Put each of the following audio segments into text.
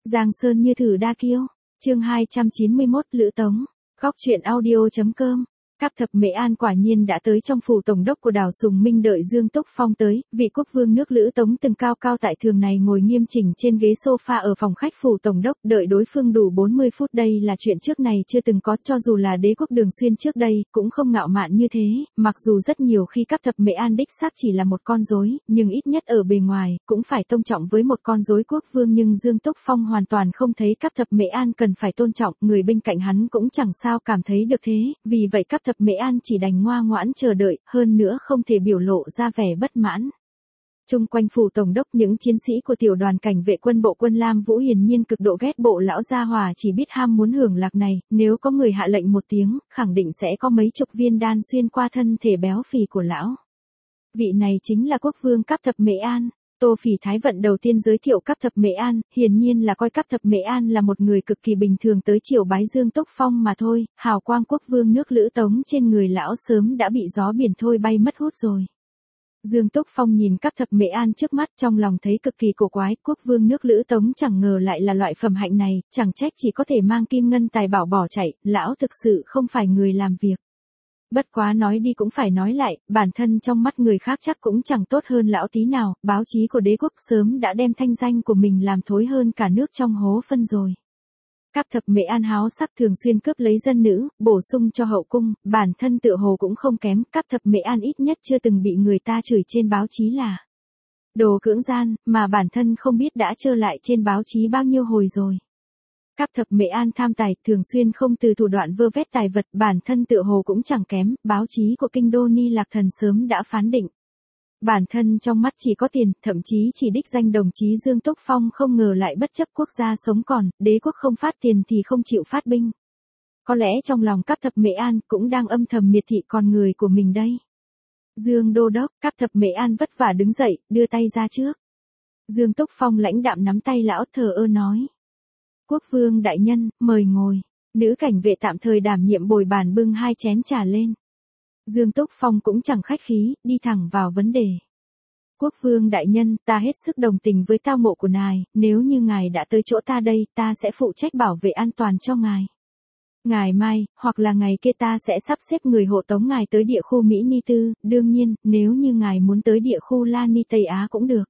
Giang Sơn như thử đa kiêu. Chương 291 Lữ Tống. Góc truyện audio.com. Cáp thập Mễ An quả nhiên đã tới trong phủ tổng đốc của đảo Sùng Minh đợi Dương Túc Phong tới, vị quốc vương nước Lữ Tống từng cao cao tại thường này ngồi nghiêm chỉnh trên ghế sofa ở phòng khách phủ tổng đốc đợi đối phương đủ 40 phút đây là chuyện trước này chưa từng có cho dù là đế quốc Đường Xuyên trước đây cũng không ngạo mạn như thế, mặc dù rất nhiều khi cáp thập Mễ An đích xác chỉ là một con rối, nhưng ít nhất ở bề ngoài cũng phải tôn trọng với một con rối quốc vương nhưng Dương Túc Phong hoàn toàn không thấy cáp thập Mễ An cần phải tôn trọng, người bên cạnh hắn cũng chẳng sao cảm thấy được thế, vì vậy cáp thập Mễ An chỉ đành ngoa ngoãn chờ đợi, hơn nữa không thể biểu lộ ra vẻ bất mãn. Chung quanh phủ tổng đốc những chiến sĩ của tiểu đoàn cảnh vệ quân bộ quân Lam Vũ hiển nhiên cực độ ghét bộ lão gia hòa chỉ biết ham muốn hưởng lạc này, nếu có người hạ lệnh một tiếng, khẳng định sẽ có mấy chục viên đan xuyên qua thân thể béo phì của lão. Vị này chính là quốc vương cáp thập Mễ An. Tô Phỉ Thái Vận đầu tiên giới thiệu cáp thập Mễ An, hiển nhiên là coi cáp thập Mễ An là một người cực kỳ bình thường tới triều bái Dương Túc Phong mà thôi, hào quang quốc vương nước Lữ Tống trên người lão sớm đã bị gió biển thôi bay mất hút rồi. Dương Túc Phong nhìn cáp thập Mễ An trước mắt trong lòng thấy cực kỳ cổ quái, quốc vương nước Lữ Tống chẳng ngờ lại là loại phẩm hạnh này, chẳng trách chỉ có thể mang kim ngân tài bảo bỏ chạy, lão thực sự không phải người làm việc. Bất quá nói đi cũng phải nói lại, bản thân trong mắt người khác chắc cũng chẳng tốt hơn lão tí nào, báo chí của đế quốc sớm đã đem thanh danh của mình làm thối hơn cả nước trong hố phân rồi. Cáp thập Mễ An háo sắc thường xuyên cướp lấy dân nữ, bổ sung cho hậu cung, bản thân tựa hồ cũng không kém, cáp thập Mễ An ít nhất chưa từng bị người ta chửi trên báo chí là đồ cưỡng gian, mà bản thân không biết đã trơ lại trên báo chí bao nhiêu hồi rồi. Cáp thập Mễ An tham tài, thường xuyên không từ thủ đoạn vơ vét tài vật, bản thân tựa hồ cũng chẳng kém, báo chí của kinh đô Ni Lạc Thần sớm đã phán định. Bản thân trong mắt chỉ có tiền, thậm chí chỉ đích danh đồng chí Dương Túc Phong không ngờ lại bất chấp quốc gia sống còn, đế quốc không phát tiền thì không chịu phát binh. Có lẽ trong lòng cáp thập Mễ An cũng đang âm thầm miệt thị con người của mình đây. Dương Đô Đốc, cáp thập Mễ An vất vả đứng dậy, đưa tay ra trước. Dương Túc Phong lãnh đạm nắm tay lão thờ ơ nói. Quốc vương đại nhân, mời ngồi. Nữ cảnh vệ tạm thời đảm nhiệm bồi bàn bưng 2 chén trà lên. Dương Túc Phong cũng chẳng khách khí, đi thẳng vào vấn đề. Quốc vương đại nhân, ta hết sức đồng tình với tao ngộ của ngài, nếu như ngài đã tới chỗ ta đây, ta sẽ phụ trách bảo vệ an toàn cho ngài. Ngày mai, hoặc là ngày kia ta sẽ sắp xếp người hộ tống ngài tới địa khu Mỹ Ni Tư, đương nhiên, nếu như ngài muốn tới địa khu La Ni Tây Á cũng được.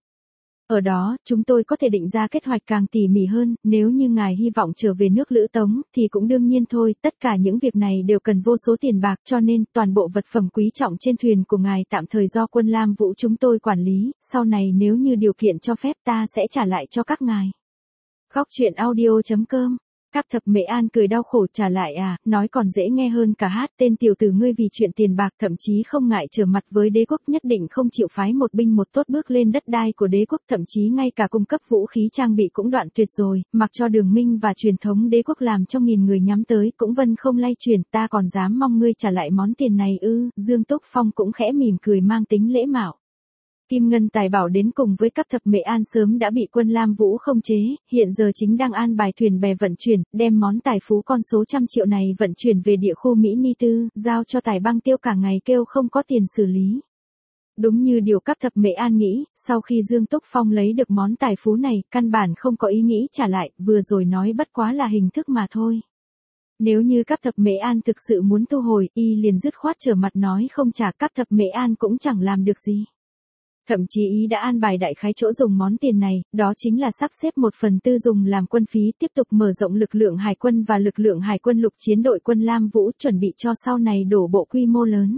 Ở đó, chúng tôi có thể định ra kế hoạch càng tỉ mỉ hơn, nếu như ngài hy vọng trở về nước Lữ Tống, thì cũng đương nhiên thôi, tất cả những việc này đều cần vô số tiền bạc cho nên, toàn bộ vật phẩm quý trọng trên thuyền của ngài tạm thời do quân Lam Vũ chúng tôi quản lý, sau này nếu như điều kiện cho phép ta sẽ trả lại cho các ngài. Góc truyện audio.com. Cáp thập Mễ An cười đau khổ trả lại nói còn dễ nghe hơn cả hát, tên tiểu tử ngươi vì chuyện tiền bạc thậm chí không ngại trở mặt với đế quốc nhất định không chịu phái một binh một tốt bước lên đất đai của đế quốc, thậm chí ngay cả cung cấp vũ khí trang bị cũng đoạn tuyệt rồi, mặc cho Đường Minh và truyền thống đế quốc làm cho nghìn người nhắm tới cũng vân không lay chuyển, ta còn dám mong ngươi trả lại món tiền này ư? Dương Túc Phong cũng khẽ mỉm cười mang tính lễ mạo. Kim ngân tài bảo đến cùng với cáp thập Mễ An sớm đã bị quân Lam Vũ không chế, hiện giờ chính đang an bài thuyền bè vận chuyển, đem món tài phú con số trăm triệu này vận chuyển về địa khu Mỹ Ni Tư, giao cho Tài Băng Tiêu cả ngày kêu không có tiền xử lý. Đúng như điều cáp thập Mễ An nghĩ, sau khi Dương Túc Phong lấy được món tài phú này, căn bản không có ý nghĩ trả lại, vừa rồi nói bất quá là hình thức mà thôi. Nếu như cáp thập Mễ An thực sự muốn thu hồi, y liền dứt khoát trở mặt nói không trả, cáp thập Mễ An cũng chẳng làm được gì. Thậm chí ý đã an bài đại khái chỗ dùng món tiền này, đó chính là sắp xếp 1/4 dùng làm quân phí tiếp tục mở rộng lực lượng hải quân và lực lượng hải quân lục chiến đội quân Lam Vũ chuẩn bị cho sau này đổ bộ quy mô lớn.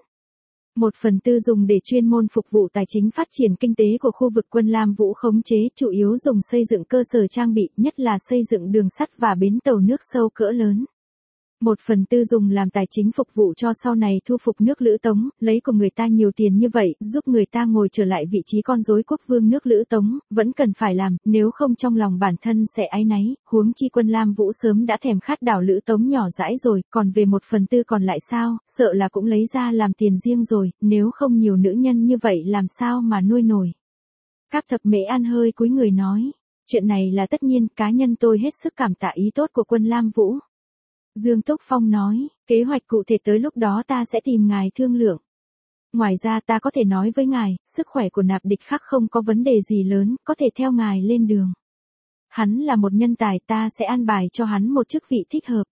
1/4 dùng để chuyên môn phục vụ tài chính phát triển kinh tế của khu vực quân Lam Vũ khống chế, chủ yếu dùng xây dựng cơ sở trang bị, nhất là xây dựng đường sắt và bến tàu nước sâu cỡ lớn. 1/4 dùng làm tài chính phục vụ cho sau này thu phục nước Lữ Tống, lấy của người ta nhiều tiền như vậy, giúp người ta ngồi trở lại vị trí con rối quốc vương nước Lữ Tống, vẫn cần phải làm, nếu không trong lòng bản thân sẽ áy náy, huống chi quân Lam Vũ sớm đã thèm khát đảo Lữ Tống nhỏ dãi rồi, còn về 1/4 còn lại sao, sợ là cũng lấy ra làm tiền riêng rồi, nếu không nhiều nữ nhân như vậy làm sao mà nuôi nổi. Cáp thập Mễ An hơi cúi người nói, chuyện này là tất nhiên, cá nhân tôi hết sức cảm tạ ý tốt của quân Lam Vũ. Dương Túc Phong nói, kế hoạch cụ thể tới lúc đó ta sẽ tìm ngài thương lượng. Ngoài ra ta có thể nói với ngài, sức khỏe của Nạp Địch Khắc không có vấn đề gì lớn, có thể theo ngài lên đường. Hắn là một nhân tài, ta sẽ an bài cho hắn một chức vị thích hợp.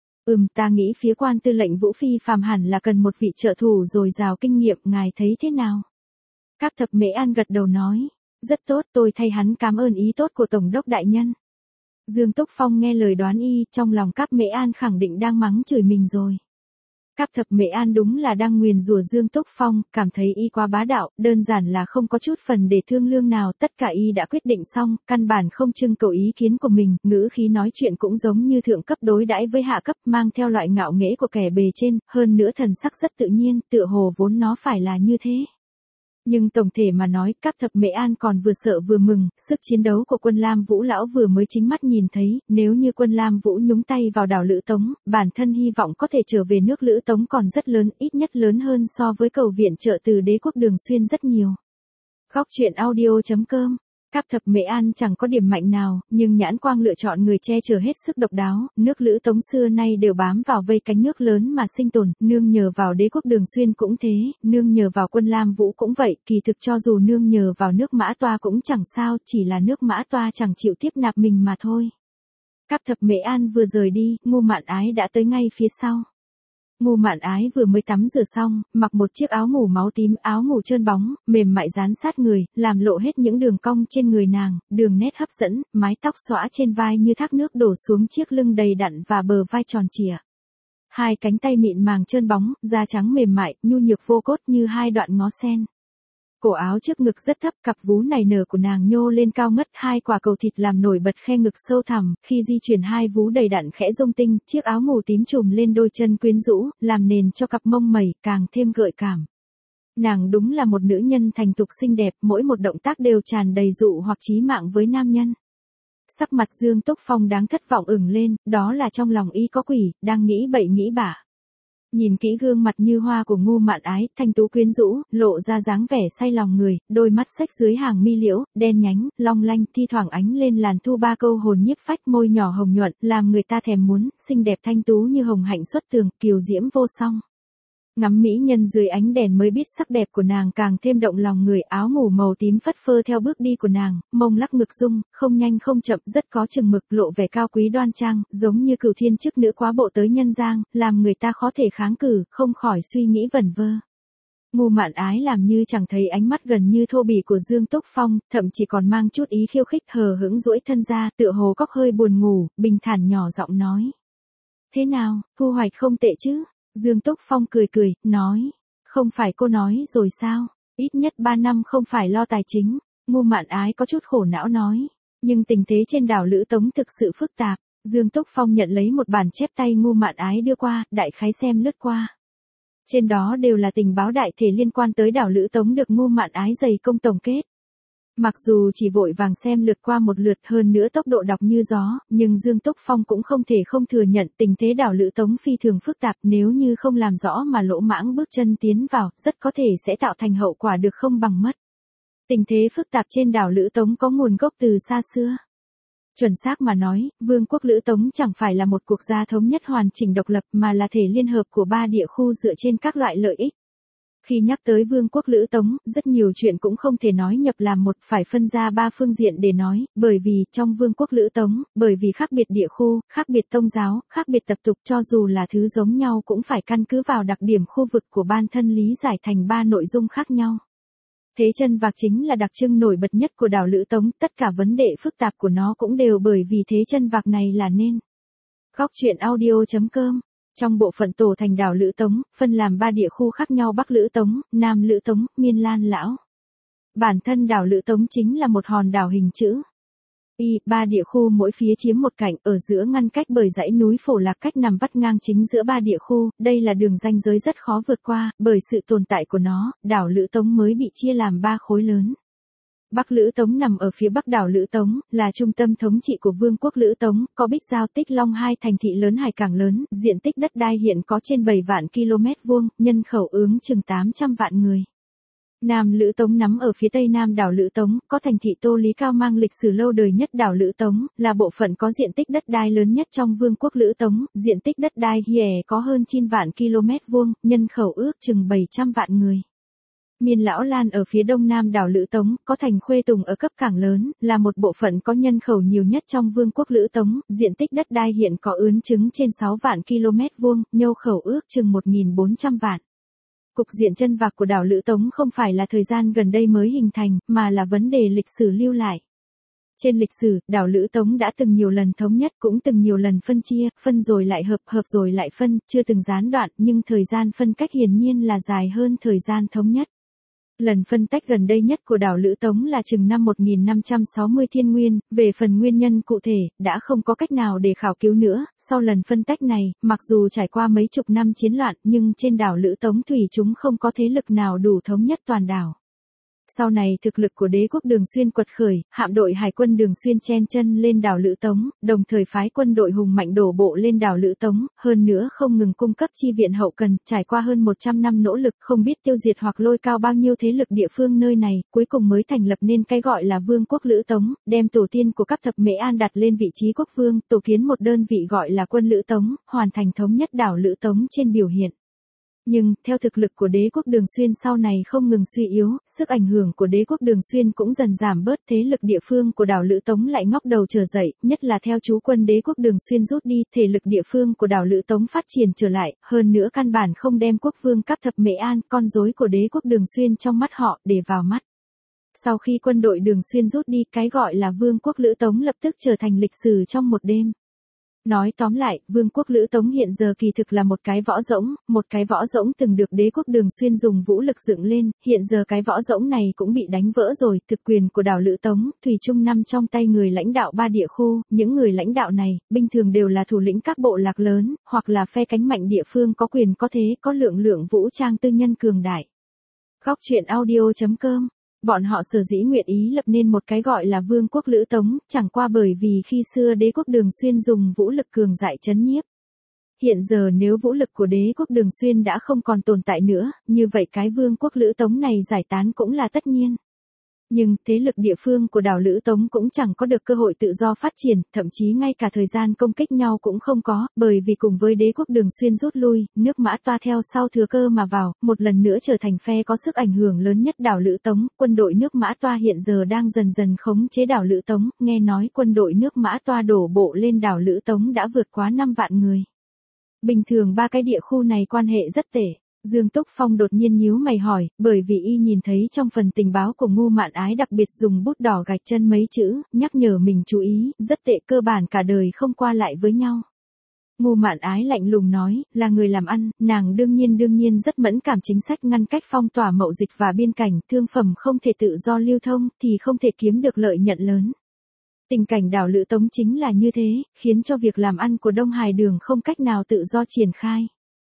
Ta nghĩ phía quan tư lệnh Vũ Phi phàm hẳn là cần một vị trợ thủ dồi dào kinh nghiệm, ngài thấy thế nào? Cáp Thập Mễ An gật đầu nói, rất tốt, tôi thay hắn cảm ơn ý tốt của Tổng đốc đại nhân. Dương Túc Phong nghe lời đoán y, trong lòng Cáp Mễ An khẳng định đang mắng chửi mình rồi. Cáp Thập Mễ An đúng là đang nguyền rủa Dương Túc Phong, cảm thấy y quá bá đạo, đơn giản là không có chút phần để thương lương nào, tất cả y đã quyết định xong, căn bản không trưng cầu ý kiến của mình, ngữ khí nói chuyện cũng giống như thượng cấp đối đãi với hạ cấp, mang theo loại ngạo nghễ của kẻ bề trên, hơn nữa thần sắc rất tự nhiên, tựa hồ vốn nó phải là như thế. Nhưng tổng thể mà nói, Cáp Thập Mễ An còn vừa sợ vừa mừng, sức chiến đấu của quân Lam Vũ lão vừa mới chính mắt nhìn thấy, nếu như quân Lam Vũ nhúng tay vào đảo Lữ Tống, bản thân hy vọng có thể trở về nước Lữ Tống còn rất lớn, ít nhất lớn hơn so với cầu viện trợ từ Đế quốc Đường Xuyên rất nhiều. Góc truyện audio.com. Cáp Thập Mễ An chẳng có điểm mạnh nào, nhưng nhãn quang lựa chọn người che chở hết sức độc đáo, nước Lữ Tống xưa nay đều bám vào vây cánh nước lớn mà sinh tồn, nương nhờ vào Đế quốc Đường Xuyên cũng thế, nương nhờ vào quân Lam Vũ cũng vậy, kỳ thực cho dù nương nhờ vào nước Mã Toa cũng chẳng sao, chỉ là nước Mã Toa chẳng chịu tiếp nạp mình mà thôi. Cáp Thập Mễ An vừa rời đi, Ngô Mạn Ái đã tới ngay phía sau. Ngô Mạn Ái vừa mới tắm rửa xong, mặc một chiếc áo ngủ máu tím, áo ngủ trơn bóng, mềm mại dán sát người, làm lộ hết những đường cong trên người nàng, đường nét hấp dẫn, mái tóc xõa trên vai như thác nước đổ xuống chiếc lưng đầy đặn và bờ vai tròn trịa. Hai cánh tay mịn màng trơn bóng, da trắng mềm mại, nhu nhược vô cốt như hai đoạn ngó sen. Cổ áo trước ngực rất thấp, cặp vú nảy nở của nàng nhô lên cao ngất, hai quả cầu thịt làm nổi bật khe ngực sâu thẳm, khi di chuyển hai vú đầy đặn khẽ rung tinh, chiếc áo ngủ tím trùm lên đôi chân quyến rũ, làm nền cho cặp mông mẩy càng thêm gợi cảm. Nàng đúng là một nữ nhân thành thục xinh đẹp, mỗi một động tác đều tràn đầy dụ hoặc chí mạng với nam nhân. Sắc mặt Dương Túc Phong đáng thất vọng ửng lên, đó là trong lòng y có quỷ, đang nghĩ bậy nghĩ bạ. Nhìn kỹ gương mặt như hoa của Ngô Mạn Ái, thanh tú quyến rũ, lộ ra dáng vẻ say lòng người, đôi mắt xếch dưới hàng mi liễu, đen nhánh, long lanh, thi thoảng ánh lên làn thu ba câu hồn nhiếp phách, môi nhỏ hồng nhuận, làm người ta thèm muốn, xinh đẹp thanh tú như hồng hạnh xuất tường, kiều diễm vô song. Ngắm mỹ nhân dưới ánh đèn mới biết sắc đẹp của nàng càng thêm động lòng người, áo ngủ màu tím phất phơ theo bước đi của nàng, mông lắc ngực rung, không nhanh không chậm, rất có chừng mực, lộ vẻ cao quý đoan trang, giống như cửu thiên chức nữ quá bộ tới nhân gian, làm người ta khó thể kháng cự, không khỏi suy nghĩ vẩn vơ. Ngô Mạn Ái làm như chẳng thấy ánh mắt gần như thô bỉ của Dương Túc Phong, thậm chỉ còn mang chút ý khiêu khích, hờ hững duỗi thân ra, tựa hồ cóc hơi buồn ngủ, bình thản nhỏ giọng nói: "Thế nào, thu hoạch không tệ chứ?" Dương Túc Phong cười cười, nói: "Không phải cô nói rồi sao, ít nhất 3 năm không phải lo tài chính." Ngô Mạn Ái có chút khổ não nói: "Nhưng tình thế trên đảo Lữ Tống thực sự phức tạp." Dương Túc Phong nhận lấy một bản chép tay Ngô Mạn Ái đưa qua, đại khái xem lướt qua. Trên đó đều là tình báo đại thể liên quan tới đảo Lữ Tống được Ngô Mạn Ái dày công tổng kết. Mặc dù chỉ vội vàng xem lượt qua một lượt, hơn nữa tốc độ đọc như gió, nhưng Dương Túc Phong cũng không thể không thừa nhận tình thế đảo Lữ Tống phi thường phức tạp, nếu như không làm rõ mà lỗ mãng bước chân tiến vào, rất có thể sẽ tạo thành hậu quả được không bằng mất. Tình thế phức tạp trên đảo Lữ Tống có nguồn gốc từ xa xưa. Chuẩn xác mà nói, Vương quốc Lữ Tống chẳng phải là một quốc gia thống nhất hoàn chỉnh độc lập mà là thể liên hợp của 3 địa khu dựa trên các loại lợi ích. Khi nhắc tới Vương quốc Lữ Tống, rất nhiều chuyện cũng không thể nói nhập làm một, phải phân ra 3 phương diện để nói, bởi vì trong Vương quốc Lữ Tống, bởi vì khác biệt địa khu, khác biệt tôn giáo, khác biệt tập tục, cho dù là thứ giống nhau cũng phải căn cứ vào đặc điểm khu vực của ban thân lý giải thành 3 nội dung khác nhau. Thế chân vạc chính là đặc trưng nổi bật nhất của đảo Lữ Tống, tất cả vấn đề phức tạp của nó cũng đều bởi vì thế chân vạc này là nên. Góc truyện audio.com. Trong bộ phận tổ thành đảo Lữ Tống, phân làm 3 địa khu khác nhau: Bắc Lữ Tống, Nam Lữ Tống, Miên Lan Lão. Bản thân đảo Lữ Tống chính là một hòn đảo hình chữ Y, 3 địa khu mỗi phía chiếm một cạnh, ở giữa ngăn cách bởi dãy núi Phổ Lạc cách nằm vắt ngang chính giữa 3 địa khu, đây là đường ranh giới rất khó vượt qua, bởi sự tồn tại của nó, đảo Lữ Tống mới bị chia làm 3 khối lớn. Bắc Lữ Tống nằm ở phía bắc đảo Lữ Tống, là trung tâm thống trị của Vương quốc Lữ Tống, có Bích Giao, Tích Long, 2 thành thị lớn hải cảng lớn, diện tích đất đai hiện có trên 7 vạn km vuông, nhân khẩu ước chừng 800 vạn người. Nam Lữ Tống nằm ở phía tây nam đảo Lữ Tống, có thành thị Tô Lý Cao mang lịch sử lâu đời nhất đảo Lữ Tống, là bộ phận có diện tích đất đai lớn nhất trong Vương quốc Lữ Tống, diện tích đất đai có hơn 9 vạn km vuông, nhân khẩu ước chừng 700 vạn người. Miên Lão Lan ở phía đông nam đảo Lữ Tống, có thành Khuê Tùng ở cấp cảng lớn, là một bộ phận có nhân khẩu nhiều nhất trong vương quốc Lữ Tống, diện tích đất đai hiện có ướn chứng trên 6 vạn km vuông, nhân khẩu ước chừng 1.400 vạn. Cục diện chân vạc của đảo Lữ Tống không phải là thời gian gần đây mới hình thành, mà là vấn đề lịch sử lưu lại. Trên lịch sử, đảo Lữ Tống đã từng nhiều lần thống nhất, cũng từng nhiều lần phân chia, phân rồi lại hợp, hợp rồi lại phân, chưa từng gián đoạn, nhưng thời gian phân cách hiển nhiên là dài hơn thời gian thống nhất. Lần phân tách gần đây nhất của đảo Lữ Tống là chừng năm 1560 Thiên Nguyên, về phần nguyên nhân cụ thể, đã không có cách nào để khảo cứu nữa. Sau lần phân tách này, mặc dù trải qua mấy chục năm chiến loạn, nhưng trên đảo Lữ Tống thủy chúng không có thế lực nào đủ thống nhất toàn đảo. Sau này thực lực của đế quốc Đường Xuyên quật khởi, hạm đội hải quân Đường Xuyên chen chân lên đảo Lữ Tống, đồng thời phái quân đội hùng mạnh đổ bộ lên đảo Lữ Tống, hơn nữa không ngừng cung cấp chi viện hậu cần, trải qua hơn 100 năm nỗ lực không biết tiêu diệt hoặc lôi cao bao nhiêu thế lực địa phương nơi này, cuối cùng mới thành lập nên cái gọi là Vương quốc Lữ Tống, đem tổ tiên của các thập Mễ An đặt lên vị trí quốc vương, tổ kiến một đơn vị gọi là quân Lữ Tống, hoàn thành thống nhất đảo Lữ Tống trên biểu hiện. Nhưng, theo thực lực của đế quốc Đường Xuyên sau này không ngừng suy yếu, sức ảnh hưởng của đế quốc Đường Xuyên cũng dần giảm bớt, thế lực địa phương của đảo Lữ Tống lại ngóc đầu trở dậy, nhất là theo trú quân đế quốc Đường Xuyên rút đi, thể lực địa phương của đảo Lữ Tống phát triển trở lại, hơn nữa căn bản không đem quốc vương các thập Mễ An, con rối của đế quốc Đường Xuyên trong mắt họ, để vào mắt. Sau khi quân đội Đường Xuyên rút đi, cái gọi là Vương quốc Lữ Tống lập tức trở thành lịch sử trong một đêm. Nói tóm lại, Vương quốc Lữ Tống hiện giờ kỳ thực là một cái võ rỗng từng được đế quốc Đường Xuyên dùng vũ lực dựng lên, hiện giờ cái võ rỗng này cũng bị đánh vỡ rồi, thực quyền của đảo Lữ Tống, thủy chung nằm trong tay người lãnh đạo 3 địa khu, những người lãnh đạo này, bình thường đều là thủ lĩnh các bộ lạc lớn, hoặc là phe cánh mạnh địa phương có quyền có thế, có lượng vũ trang tư nhân cường đại. Góc truyện audio.com. Bọn họ sở dĩ nguyện ý lập nên một cái gọi là Vương quốc Lữ Tống, chẳng qua bởi vì khi xưa đế quốc Đường Xuyên dùng vũ lực cường đại trấn nhiếp. Hiện giờ nếu vũ lực của đế quốc Đường Xuyên đã không còn tồn tại nữa, như vậy cái Vương quốc Lữ Tống này giải tán cũng là tất nhiên. Nhưng, thế lực địa phương của đảo Lữ Tống cũng chẳng có được cơ hội tự do phát triển, thậm chí ngay cả thời gian công kích nhau cũng không có, bởi vì cùng với đế quốc Đường Xuyên rút lui, nước Mã Toa theo sau thừa cơ mà vào, một lần nữa trở thành phe có sức ảnh hưởng lớn nhất đảo Lữ Tống, quân đội nước Mã Toa hiện giờ đang dần dần khống chế đảo Lữ Tống, nghe nói quân đội nước Mã Toa đổ bộ lên đảo Lữ Tống đã vượt quá 5 vạn người. Bình thường 3 cái địa khu này quan hệ rất tệ. Dương Túc Phong đột nhiên nhíu mày hỏi, bởi vì y nhìn thấy trong phần tình báo của Ngu Mạn Ái đặc biệt dùng bút đỏ gạch chân mấy chữ, nhắc nhở mình chú ý, rất tệ, cơ bản cả đời không qua lại với nhau. Ngu Mạn Ái lạnh lùng nói, là người làm ăn, nàng đương nhiên rất mẫn cảm chính sách ngăn cách phong tỏa mậu dịch và biên cảnh, thương phẩm không thể tự do lưu thông, thì không thể kiếm được lợi nhuận lớn. Tình cảnh đảo Lữ Tống chính là như thế, khiến cho việc làm ăn của Đông Hải Đường không cách nào tự do triển khai.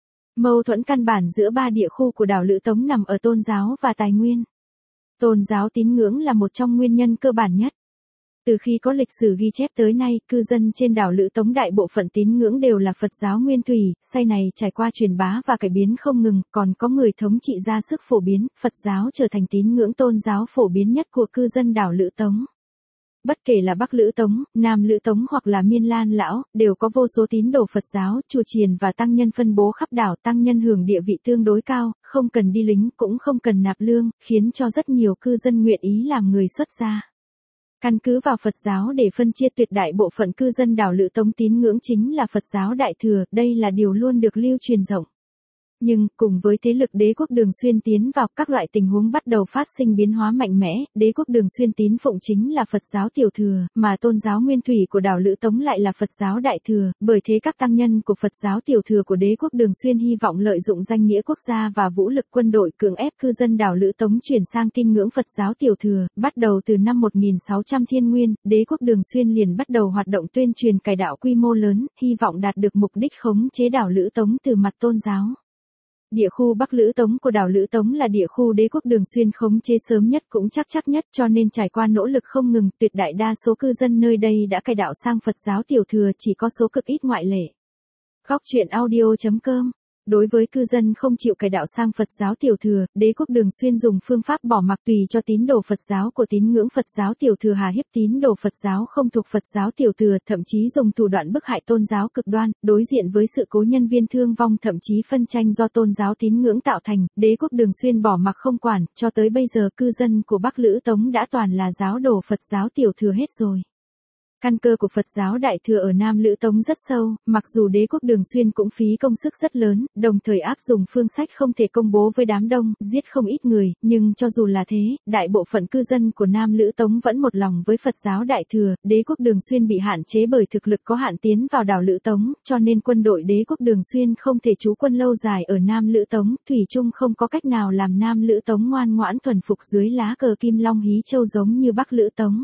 Mâu thuẫn căn bản giữa 3 địa khu của đảo Lữ Tống nằm ở tôn giáo và tài nguyên. Tôn giáo tín ngưỡng là một trong nguyên nhân cơ bản nhất. Từ khi có lịch sử ghi chép tới nay, cư dân trên đảo Lữ Tống đại bộ phận tín ngưỡng đều là Phật giáo nguyên thủy, sau này trải qua truyền bá và cải biến không ngừng, còn có người thống trị ra sức phổ biến, Phật giáo trở thành tín ngưỡng tôn giáo phổ biến nhất của cư dân đảo Lữ Tống. Bất kể là Bắc Lữ Tống, Nam Lữ Tống hoặc là Miên Lan Lão, đều có vô số tín đồ Phật giáo, chùa chiền và tăng nhân phân bố khắp đảo, tăng nhân hưởng địa vị tương đối cao, không cần đi lính cũng không cần nạp lương, khiến cho rất nhiều cư dân nguyện ý làm người xuất gia. Căn cứ vào Phật giáo để phân chia tuyệt đại bộ phận cư dân đảo Lữ Tống tín ngưỡng chính là Phật giáo Đại Thừa, đây là điều luôn được lưu truyền rộng. Nhưng, cùng với thế lực đế quốc Đường Xuyên tiến vào, các loại tình huống bắt đầu phát sinh biến hóa mạnh mẽ, đế quốc Đường Xuyên tín phụng chính là Phật giáo Tiểu Thừa, mà tôn giáo nguyên thủy của đảo Lữ Tống lại là Phật giáo Đại Thừa, bởi thế các tăng nhân của Phật giáo Tiểu Thừa của đế quốc Đường Xuyên hy vọng lợi dụng danh nghĩa quốc gia và vũ lực quân đội cưỡng ép cư dân đảo Lữ Tống chuyển sang tin ngưỡng Phật giáo Tiểu Thừa, bắt đầu từ năm 1600 Thiên Nguyên, đế quốc Đường Xuyên liền bắt đầu hoạt động tuyên truyền cải đạo quy mô lớn, hy vọng đạt được mục đích khống chế đảo Lữ Tống từ mặt tôn giáo. Địa khu Bắc Lữ Tống của đảo Lữ Tống là địa khu đế quốc Đường Xuyên khống chế sớm nhất cũng chắc nhất, cho nên trải qua nỗ lực không ngừng, tuyệt đại đa số cư dân nơi đây đã cải đạo sang Phật giáo Tiểu Thừa, chỉ có số cực ít ngoại lệ. Góc truyện audio.com đối với cư dân không chịu cải đạo sang Phật giáo tiểu thừa, đế quốc Đường Xuyên dùng phương pháp bỏ mặc tùy cho tín đồ Phật giáo của tín ngưỡng Phật giáo tiểu thừa hà hiếp tín đồ Phật giáo không thuộc Phật giáo tiểu thừa, thậm chí dùng thủ đoạn bức hại tôn giáo cực đoan, đối diện với sự cố nhân viên thương vong thậm chí phân tranh do tôn giáo tín ngưỡng tạo thành, đế quốc Đường Xuyên bỏ mặc không quản, cho tới bây giờ cư dân của Bắc Lữ Tống đã toàn là giáo đồ Phật giáo tiểu thừa hết rồi. Căn cơ của Phật giáo Đại Thừa ở Nam Lữ Tống rất sâu, mặc dù đế quốc Đường Xuyên cũng phí công sức rất lớn, đồng thời áp dụng phương sách không thể công bố với đám đông, giết không ít người, nhưng cho dù là thế, đại bộ phận cư dân của Nam Lữ Tống vẫn một lòng với Phật giáo Đại Thừa, đế quốc Đường Xuyên bị hạn chế bởi thực lực có hạn tiến vào đảo Lữ Tống, cho nên quân đội đế quốc Đường Xuyên không thể trú quân lâu dài ở Nam Lữ Tống, thủy chung không có cách nào làm Nam Lữ Tống ngoan ngoãn thuần phục dưới lá cờ Kim Long Hí Châu giống như Bắc Lữ Tống.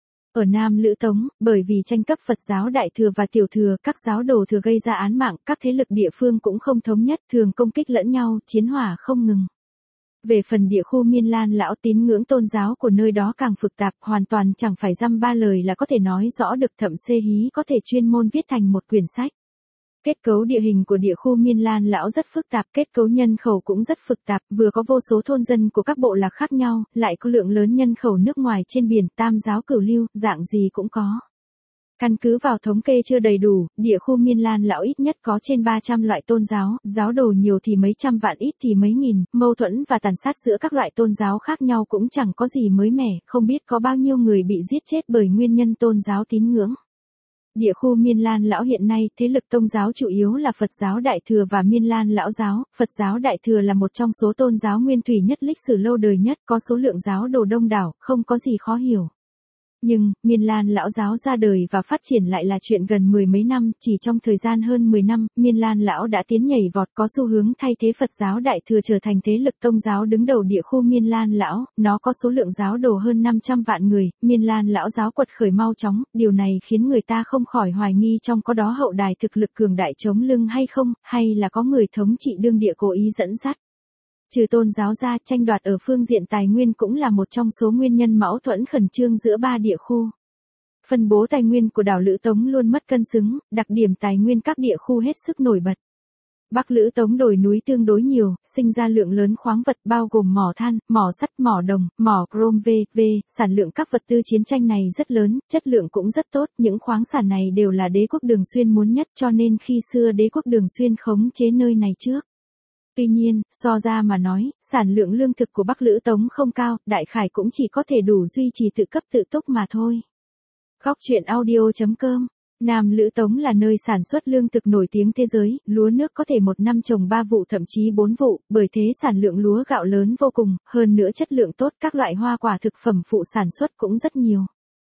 Ở Nam Lữ Tống, bởi vì tranh cấp Phật giáo Đại Thừa và Tiểu Thừa, các giáo đồ thừa gây ra án mạng, các thế lực địa phương cũng không thống nhất, thường công kích lẫn nhau, chiến hỏa không ngừng. Về phần địa khu Miên Lan lão, tín ngưỡng tôn giáo của nơi đó càng phức tạp, hoàn toàn chẳng phải dăm ba lời là có thể nói rõ được, thậm xê hí có thể chuyên môn viết thành một quyển sách. Kết cấu địa hình của địa khu Miên Lan lão rất phức tạp, kết cấu nhân khẩu cũng rất phức tạp, vừa có vô số thôn dân của các bộ lạc khác nhau, lại có lượng lớn nhân khẩu nước ngoài trên biển, tam giáo cửu lưu, dạng gì cũng có. Căn cứ vào thống kê chưa đầy đủ, địa khu Miên Lan lão ít nhất có trên 300 loại tôn giáo, giáo đồ nhiều thì mấy trăm vạn, ít thì mấy nghìn, mâu thuẫn và tàn sát giữa các loại tôn giáo khác nhau cũng chẳng có gì mới mẻ, không biết có bao nhiêu người bị giết chết bởi nguyên nhân tôn giáo tín ngưỡng. Địa khu Miên Lan lão hiện nay, thế lực tôn giáo chủ yếu là Phật giáo Đại Thừa và Miên Lan lão giáo. Phật giáo Đại Thừa là một trong số tôn giáo nguyên thủy nhất, lịch sử lâu đời nhất, có số lượng giáo đồ đông đảo, không có gì khó hiểu. Nhưng, Miên Lan lão giáo ra đời và phát triển lại là chuyện gần mười mấy năm, chỉ trong thời gian hơn 10 năm, Miên Lan lão đã tiến nhảy vọt, có xu hướng thay thế Phật giáo Đại Thừa trở thành thế lực tôn giáo đứng đầu địa khu Miên Lan lão, nó có số lượng giáo đồ hơn 500 vạn người, Miên Lan lão giáo quật khởi mau chóng, điều này khiến người ta không khỏi hoài nghi trong có đó hậu đài thực lực cường đại chống lưng hay không, hay là có người thống trị đương địa cố ý dẫn dắt. Trừ tôn giáo ra, tranh đoạt ở phương diện tài nguyên cũng là một trong số nguyên nhân mâu thuẫn khẩn trương giữa ba địa khu. Phân bố tài nguyên của đảo Lữ Tống luôn mất cân xứng, đặc điểm tài nguyên các địa khu hết sức nổi bật. Bắc Lữ Tống đồi núi tương đối nhiều, sinh ra lượng lớn khoáng vật bao gồm mỏ than, mỏ sắt, mỏ đồng, mỏ chrome v.v. Sản lượng các vật tư chiến tranh này rất lớn, chất lượng cũng rất tốt, những khoáng sản này đều là đế quốc Đường Xuyên muốn nhất, cho nên khi xưa đế quốc Đường Xuyên khống chế nơi này trước. Tuy nhiên, so ra mà nói, sản lượng lương thực của Bắc Lữ Tống không cao, đại khái cũng chỉ có thể đủ duy trì tự cấp tự túc mà thôi. Góc truyện audio.com. Nam Lữ Tống là nơi sản xuất lương thực nổi tiếng thế giới, lúa nước có thể một năm trồng 3 vụ thậm chí 4 vụ, bởi thế sản lượng lúa gạo lớn vô cùng, hơn nữa chất lượng tốt, các loại hoa quả thực phẩm phụ sản xuất cũng rất nhiều.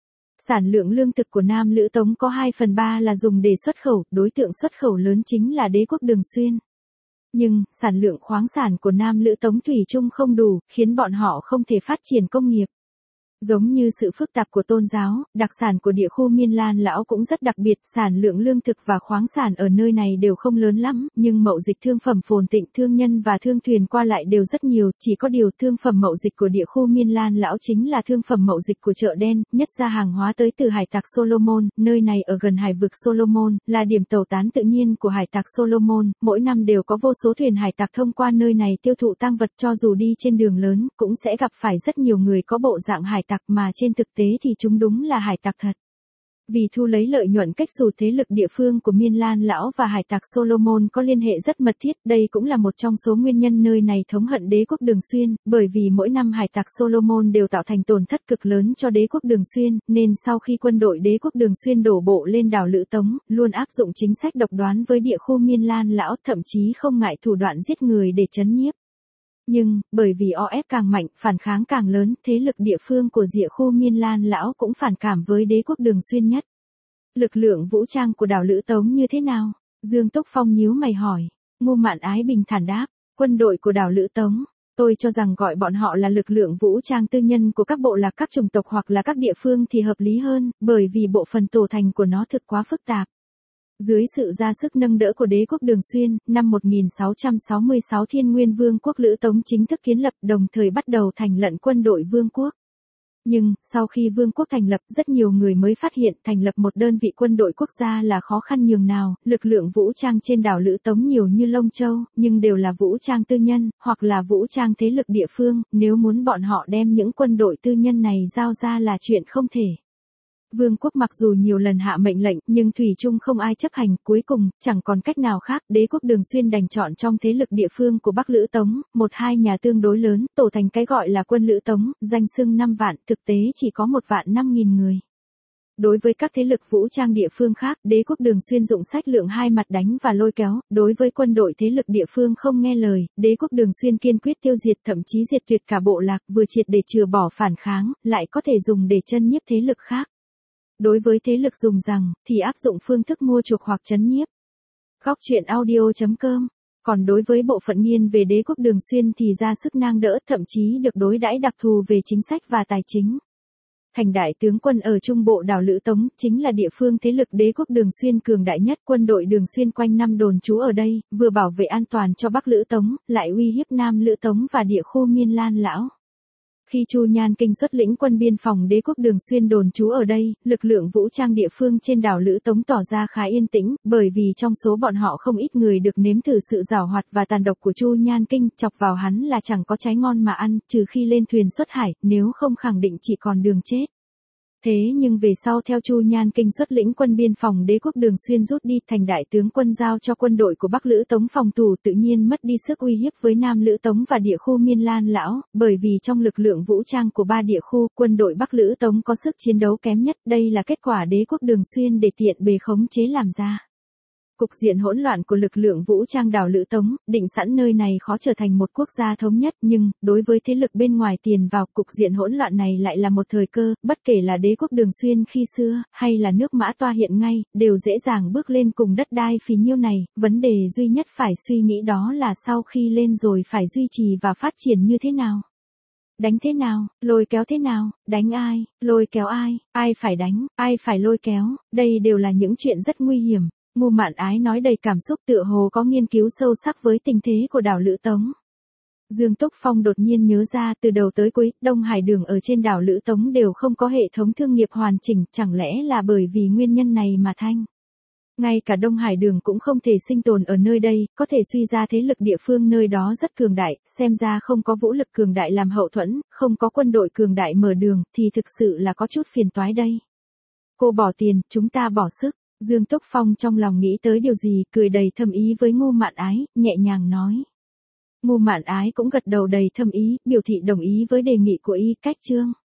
Sản lượng lương thực của Nam Lữ Tống có 2/3 là dùng để xuất khẩu, đối tượng xuất khẩu lớn chính là đế quốc Đường Xuyên. Nhưng, sản lượng khoáng sản của Nam Lữ Tống thủy chung không đủ, khiến bọn họ không thể phát triển công nghiệp. Giống như sự phức tạp của tôn giáo, đặc sản của địa khu Miên Lan lão cũng rất đặc biệt, sản lượng lương thực và khoáng sản ở nơi này đều không lớn lắm, nhưng mậu dịch thương phẩm phồn thịnh, thương nhân và thương thuyền qua lại đều rất nhiều, chỉ có điều thương phẩm mậu dịch của địa khu Miên Lan lão chính là thương phẩm mậu dịch của chợ đen, nhất ra hàng hóa tới từ hải tặc Solomon, nơi này ở gần hải vực Solomon, là điểm tàu tán tự nhiên của hải tặc Solomon, mỗi năm đều có vô số thuyền hải tặc thông qua nơi này tiêu thụ tang vật, cho dù đi trên đường lớn, cũng sẽ gặp phải rất nhiều người có bộ dạng hải tặc mà trên thực tế thì chúng đúng là hải tặc thật. Vì thu lấy lợi nhuận, cách xù thế lực địa phương của Miên Lan lão và hải tặc Solomon có liên hệ rất mật thiết, đây cũng là một trong số nguyên nhân nơi này thống hận đế quốc Đường Xuyên, bởi vì mỗi năm hải tặc Solomon đều tạo thành tổn thất cực lớn cho đế quốc Đường Xuyên, nên sau khi quân đội đế quốc Đường Xuyên đổ bộ lên đảo Lữ Tống, luôn áp dụng chính sách độc đoán với địa khu Miên Lan lão, thậm chí không ngại thủ đoạn giết người để trấn nhiếp. Nhưng, bởi vì o ép càng mạnh, phản kháng càng lớn, thế lực địa phương của địa khu Miên Lan lão cũng phản cảm với đế quốc Đường Xuyên nhất. Lực lượng vũ trang của đảo Lữ Tống như thế nào? Dương Túc Phong nhíu mày hỏi. Ngô Mạn Ái bình thản đáp. Quân đội của đảo Lữ Tống. Tôi cho rằng gọi bọn họ là lực lượng vũ trang tư nhân của các bộ lạc, các chủng tộc hoặc là các địa phương thì hợp lý hơn, bởi vì bộ phận tổ thành của nó thực quá phức tạp. Dưới sự ra sức nâng đỡ của đế quốc Đường Xuyên, năm 1666 Thiên Nguyên Vương quốc Lữ Tống chính thức kiến lập, đồng thời bắt đầu thành lập quân đội vương quốc. Nhưng, sau khi vương quốc thành lập, rất nhiều người mới phát hiện thành lập một đơn vị quân đội quốc gia là khó khăn nhường nào, lực lượng vũ trang trên đảo Lữ Tống nhiều như lông châu, nhưng đều là vũ trang tư nhân, hoặc là vũ trang thế lực địa phương, nếu muốn bọn họ đem những quân đội tư nhân này giao ra là chuyện không thể. Vương quốc mặc dù nhiều lần hạ mệnh lệnh, nhưng thủy chung không ai chấp hành, cuối cùng, chẳng còn cách nào khác, đế quốc Đường Xuyên đành chọn trong thế lực địa phương của Bắc Lữ Tống, một hai nhà tương đối lớn, tổ thành cái gọi là quân Lữ Tống, danh xưng 5 vạn, thực tế chỉ có 1.500.000 người. Đối với các thế lực vũ trang địa phương khác, đế quốc Đường Xuyên dụng sách lượng hai mặt đánh và lôi kéo, đối với quân đội thế lực địa phương không nghe lời, đế quốc Đường Xuyên kiên quyết tiêu diệt thậm chí diệt tuyệt cả bộ lạc, vừa triệt để chừa bỏ phản kháng, lại có thể dùng để chân nhiếp thế lực khác. Đối với thế lực dùng rằng, thì áp dụng phương thức mua chuộc hoặc trấn nhiếp. Góc truyện audio.com. Còn đối với bộ phận nghiên về đế quốc Đường Xuyên thì ra sức nang đỡ, thậm chí được đối đãi đặc thù về chính sách và tài chính. Thành đại tướng quân ở trung bộ đảo Lữ Tống, chính là địa phương thế lực đế quốc Đường Xuyên cường đại nhất. Quân đội Đường Xuyên quanh năm đồn trú ở đây, vừa bảo vệ an toàn cho Bắc Lữ Tống, lại uy hiếp Nam Lữ Tống và địa khu Miên Lan Lão. Khi Chu Nhan Kinh xuất lĩnh quân biên phòng đế quốc Đường Xuyên đồn trú ở đây, lực lượng vũ trang địa phương trên đảo Lữ Tống tỏ ra khá yên tĩnh, bởi vì trong số bọn họ không ít người được nếm thử sự giảo hoạt và tàn độc của Chu Nhan Kinh, chọc vào hắn là chẳng có trái ngon mà ăn, trừ khi lên thuyền xuất hải, nếu không khẳng định chỉ còn đường chết. Thế nhưng về sau theo Chu Nhan Kinh xuất lĩnh quân biên phòng đế quốc Đường Xuyên rút đi, thành đại tướng quân giao cho quân đội của Bắc Lữ Tống phòng thủ, tự nhiên mất đi sức uy hiếp với Nam Lữ Tống và địa khu Miên Lan Lão, bởi vì trong lực lượng vũ trang của ba địa khu, quân đội Bắc Lữ Tống có sức chiến đấu kém nhất, đây là kết quả đế quốc Đường Xuyên để tiện bề khống chế làm ra. Cục diện hỗn loạn của lực lượng vũ trang đảo Lữ Tống, định sẵn nơi này khó trở thành một quốc gia thống nhất, nhưng, đối với thế lực bên ngoài tiền vào, cục diện hỗn loạn này lại là một thời cơ, bất kể là đế quốc Đường Xuyên khi xưa, hay là nước Mã Toa hiện ngay, đều dễ dàng bước lên cùng đất đai phí nhiêu này, vấn đề duy nhất phải suy nghĩ đó là sau khi lên rồi phải duy trì và phát triển như thế nào. Đánh thế nào, lôi kéo thế nào, đánh ai, lôi kéo ai phải đánh, ai phải lôi kéo, đây đều là những chuyện rất nguy hiểm. Ngô Mạn Ái nói đầy cảm xúc, tựa hồ có nghiên cứu sâu sắc với tình thế của đảo Lữ Tống. Dương Túc Phong đột nhiên nhớ ra, từ đầu tới cuối, Đông Hải Đường ở trên đảo Lữ Tống đều không có hệ thống thương nghiệp hoàn chỉnh, chẳng lẽ là bởi vì nguyên nhân này mà thanh. Ngay cả Đông Hải Đường cũng không thể sinh tồn ở nơi đây, có thể suy ra thế lực địa phương nơi đó rất cường đại, xem ra không có vũ lực cường đại làm hậu thuẫn, không có quân đội cường đại mở đường, thì thực sự là có chút phiền toái đây. Cô bỏ tiền, chúng ta bỏ sức. Dương Túc Phong trong lòng nghĩ tới điều gì, cười đầy thâm ý với Ngô Mạn Ái, nhẹ nhàng nói. Ngô Mạn Ái cũng gật đầu đầy thâm ý, biểu thị đồng ý với đề nghị của y. Cách chương